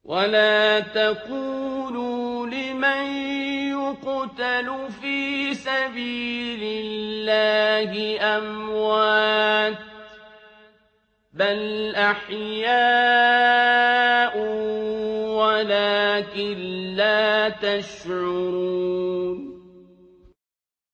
ولا تقولوا لمن يقتل في سبيل الله أموات بل أحياء ولكن لا تشعرون